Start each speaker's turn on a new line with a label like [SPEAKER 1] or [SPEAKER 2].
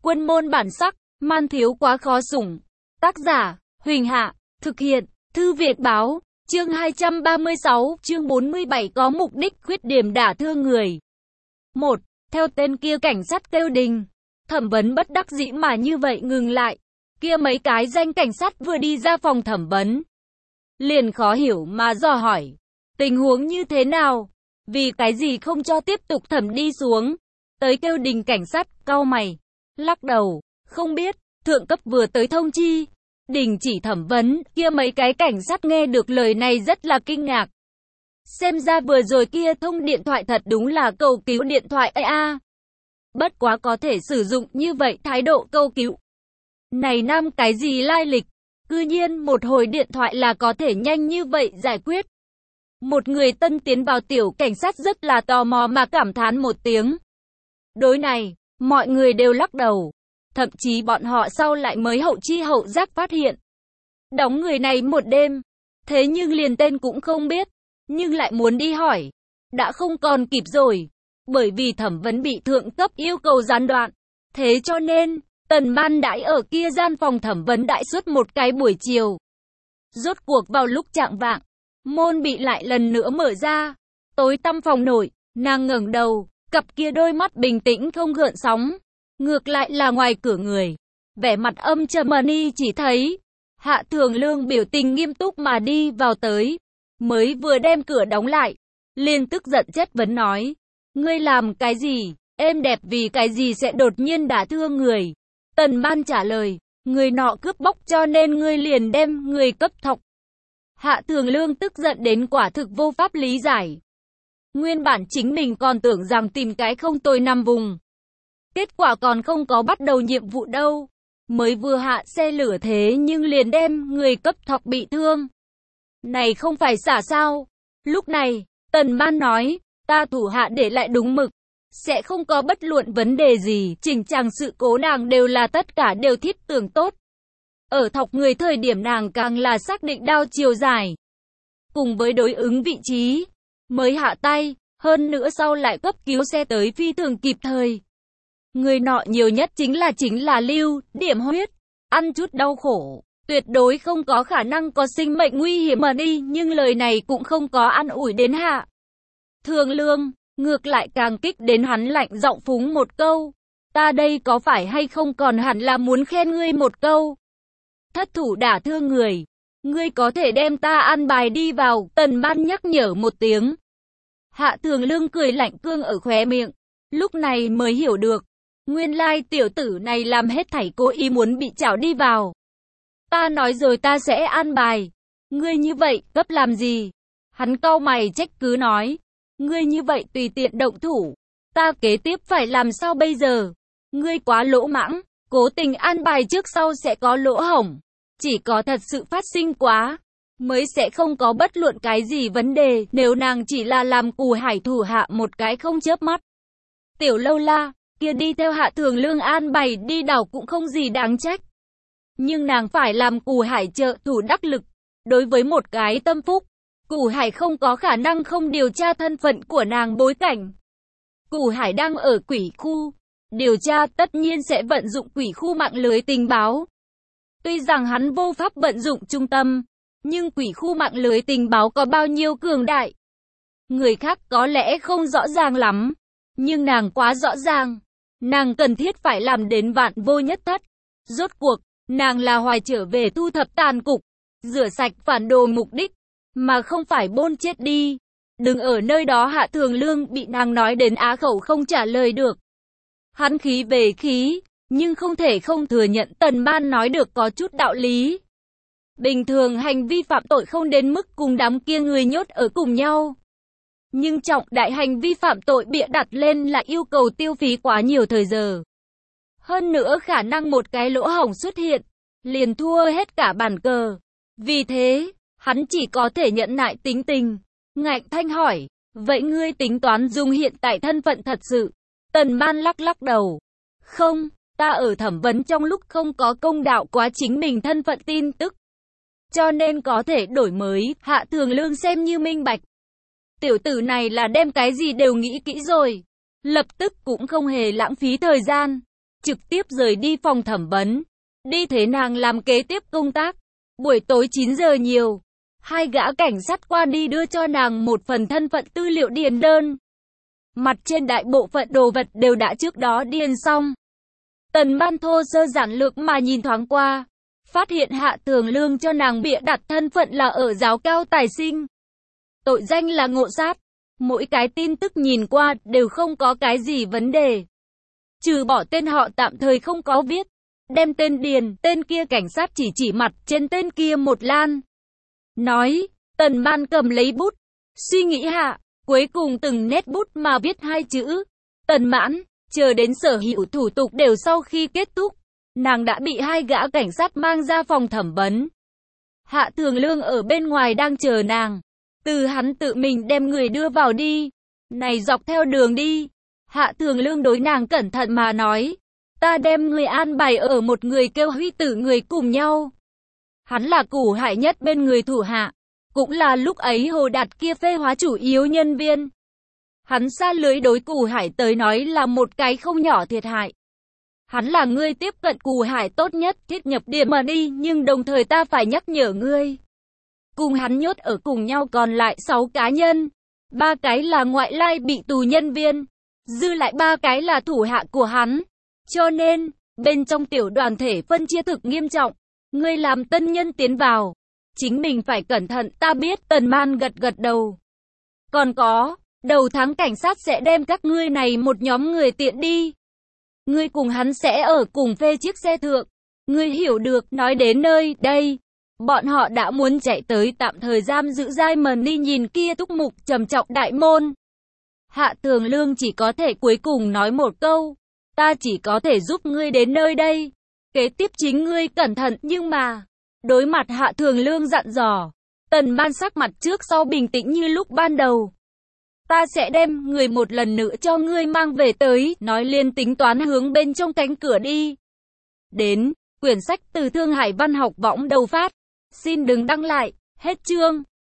[SPEAKER 1] Quân môn bản sắc, man thiếu quá khó sủng. Tác giả, Huỳnh Hạ, thực hiện, Thư viện báo, chương 236, chương 47 có mục đích khuyết điểm đả thương người. 1. Theo tên kia cảnh sát kêu đình. Thẩm vấn bất đắc dĩ mà như vậy ngừng lại. Kia mấy cái danh cảnh sát vừa đi ra phòng thẩm vấn. Liền khó hiểu mà dò hỏi. Tình huống như thế nào? Vì cái gì không cho tiếp tục thẩm đi xuống? Tới kêu đình cảnh sát, cau mày. Lắc đầu, không biết, thượng cấp vừa tới thông chi. Đình chỉ thẩm vấn, kia mấy cái cảnh sát nghe được lời này rất là kinh ngạc. Xem ra vừa rồi kia thông điện thoại thật đúng là cầu cứu điện thoại a. Bất quá có thể sử dụng như vậy thái độ cầu cứu. Này nam cái gì lai lịch? Cư nhiên một hồi điện thoại là có thể nhanh như vậy giải quyết. Một người tân tiến vào tiểu cảnh sát rất là tò mò mà cảm thán một tiếng. Đối này, mọi người đều lắc đầu. Thậm chí bọn họ sau lại mới hậu chi hậu giác phát hiện. Đóng người này một đêm. Thế nhưng liền tên cũng không biết. Nhưng lại muốn đi hỏi. Đã không còn kịp rồi. Bởi vì thẩm vấn bị thượng cấp yêu cầu gián đoạn. Thế cho nên, Tần Ban đãi ở kia gian phòng thẩm vấn đại suốt một cái buổi chiều. Rốt cuộc vào lúc chạng vạng, môn bị lại lần nữa mở ra. Tối tăm phòng nội, nàng ngẩng đầu, cặp kia đôi mắt bình tĩnh không gợn sóng. Ngược lại là ngoài cửa người, vẻ mặt âm trầm ni chỉ thấy Hạ Thường Lương biểu tình nghiêm túc mà đi vào tới, mới vừa đem cửa đóng lại, liền tức giận chất vấn nói, ngươi làm cái gì, êm đẹp vì cái gì sẽ đột nhiên đả thương người. Tần Ban trả lời, người nọ cướp bóc cho nên ngươi liền đem người cấp thọc. Hạ Thường Lương tức giận đến quả thực vô pháp lý giải. Nguyên bản chính mình còn tưởng rằng tìm cái không tồi nằm vùng. Kết quả còn không có bắt đầu nhiệm vụ đâu. Mới vừa hạ xe lửa thế nhưng liền đem người cấp thọc bị thương. Này không phải xả sao? Lúc này, Tần Ban nói, ta thủ hạ để lại đúng mực. Sẽ không có bất luận vấn đề gì, chỉnh chàng sự cố nàng đều là tất cả đều thiết tưởng tốt. Ở thọc người thời điểm nàng càng là xác định đao chiều dài. Cùng với đối ứng vị trí, mới hạ tay, hơn nữa sau lại cấp cứu xe tới phi thường kịp thời. Người nọ nhiều nhất chính là lưu điểm huyết, ăn chút đau khổ, tuyệt đối không có khả năng có sinh mệnh nguy hiểm mà đi, nhưng lời này cũng không có an ủi đến Hạ Thường Lương, ngược lại càng kích đến hắn lạnh giọng phúng một câu, ta đây có phải hay không còn hẳn là muốn khen ngươi một câu. Thất thủ đả thương người, ngươi có thể đem ta an bài đi vào, Tần Ban nhắc nhở một tiếng. Hạ Thường Lương cười lạnh cương ở khóe miệng, lúc này mới hiểu được. Nguyên lai tiểu tử này làm hết thảy cố ý muốn bị trảo đi vào. Ta nói rồi ta sẽ an bài. Ngươi như vậy, cấp làm gì? Hắn cau mày trách cứ nói. Ngươi như vậy tùy tiện động thủ. Ta kế tiếp phải làm sao bây giờ? Ngươi quá lỗ mãng, cố tình an bài trước sau sẽ có lỗ hổng. Chỉ có thật sự phát sinh quá, mới sẽ không có bất luận cái gì vấn đề, nếu nàng chỉ là làm Cù Hải thủ hạ một cái không chớp mắt. Tiểu Lâu La kia đi theo Hạ Thường Lương an bày đi đảo cũng không gì đáng trách. Nhưng nàng phải làm Cù Hải trợ thủ đắc lực. Đối với một cái tâm phúc, Cù Hải không có khả năng không điều tra thân phận của nàng bối cảnh. Cù Hải đang ở quỷ khu, điều tra tất nhiên sẽ vận dụng quỷ khu mạng lưới tình báo. Tuy rằng hắn vô pháp vận dụng trung tâm, nhưng quỷ khu mạng lưới tình báo có bao nhiêu cường đại. Người khác có lẽ không rõ ràng lắm, nhưng nàng quá rõ ràng. Nàng cần thiết phải làm đến vạn vô nhất thất. Rốt cuộc, nàng là hoài trở về thu thập tàn cục, rửa sạch phản đồ mục đích, mà không phải bôn chết đi. Đừng ở nơi đó Hạ Thường Lương bị nàng nói đến á khẩu không trả lời được. Hắn khí về khí, nhưng không thể không thừa nhận Tần Ban nói được có chút đạo lý. Bình thường hành vi phạm tội không đến mức cùng đám kia người nhốt ở cùng nhau. Nhưng trọng đại hành vi phạm tội bịa đặt lên là yêu cầu tiêu phí quá nhiều thời giờ. Hơn nữa khả năng một cái lỗ hổng xuất hiện, liền thua hết cả bàn cờ. Vì thế, hắn chỉ có thể nhẫn nại tính tình. Ngạnh thanh hỏi, vậy ngươi tính toán dùng hiện tại thân phận thật sự? Tần Ban lắc lắc đầu. Không, ta ở thẩm vấn trong lúc không có công đạo quá chính mình thân phận tin tức. Cho nên có thể đổi mới, Hạ Thường Lương xem như minh bạch. Tiểu tử này là đem cái gì đều nghĩ kỹ rồi. Lập tức cũng không hề lãng phí thời gian. trực tiếp rời đi phòng thẩm vấn. Đi thế nàng làm kế tiếp công tác. Buổi tối 9 giờ nhiều, hai gã cảnh sát qua đi đưa cho nàng một phần thân phận tư liệu điền đơn. Mặt trên đại bộ phận đồ vật đều đã trước đó điền xong. Tần Ban thô sơ giản lược mà nhìn thoáng qua, phát hiện Hạ Thường Lương cho nàng bịa đặt thân phận là ở giáo cao tài sinh. Tội danh là ngộ sát. Mỗi cái tin tức nhìn qua đều không có cái gì vấn đề. Trừ bỏ tên họ tạm thời không có viết. Đem tên điền, tên kia cảnh sát chỉ mặt trên tên kia một lan. Nói, Tần Ban cầm lấy bút, suy nghĩ hạ, cuối cùng từng nét bút mà viết hai chữ. Tần Mãn, chờ đến sở hữu thủ tục đều sau khi kết thúc. Nàng đã bị hai gã cảnh sát mang ra phòng thẩm vấn. Hạ Thường Lương ở bên ngoài đang chờ nàng. Từ hắn tự mình đem người đưa vào đi. Này dọc theo đường đi. Hạ Thường Lương đối nàng cẩn thận mà nói. Ta đem người an bài ở một người kêu Huy Tử người cùng nhau. Hắn là Củ Hải nhất bên người thủ hạ. Cũng là lúc ấy Hồ Đạt kia phê hóa chủ yếu nhân viên. Hắn xa lưới đối Củ Hải tới nói là một cái không nhỏ thiệt hại. Hắn là người tiếp cận Củ Hải tốt nhất thiết nhập điểm mà đi, nhưng đồng thời ta phải nhắc nhở ngươi. Cùng hắn nhốt ở cùng nhau còn lại 6 cá nhân. 3 cái là ngoại lai bị tù nhân viên. Dư lại 3 cái là thủ hạ của hắn. Cho nên, bên trong tiểu đoàn thể phân chia thực nghiêm trọng. Ngươi làm tân nhân tiến vào. Chính mình phải cẩn thận, ta biết. Tần Man gật gật đầu. Còn có, đầu tháng cảnh sát sẽ đem các ngươi này một nhóm người tiện đi. Ngươi cùng hắn sẽ ở cùng phê chiếc xe thượng. Ngươi hiểu được, nói đến nơi đây. Bọn họ đã muốn chạy tới tạm thời giam giữ giai mần đi nhìn kia túc mục trầm trọng đại môn. Hạ Thường Lương chỉ có thể cuối cùng nói một câu. Ta chỉ có thể giúp ngươi đến nơi đây. Kế tiếp chính ngươi cẩn thận, nhưng mà. Đối mặt Hạ Thường Lương dặn dò. Tần Man sắc mặt trước sau bình tĩnh như lúc ban đầu. Ta sẽ đem người một lần nữa cho ngươi mang về tới. Nói liên tính toán hướng bên trong cánh cửa đi. Đến, quyển sách từ Thương Hải Văn học võng đầu phát. Xin đừng đăng lại. Hết chương.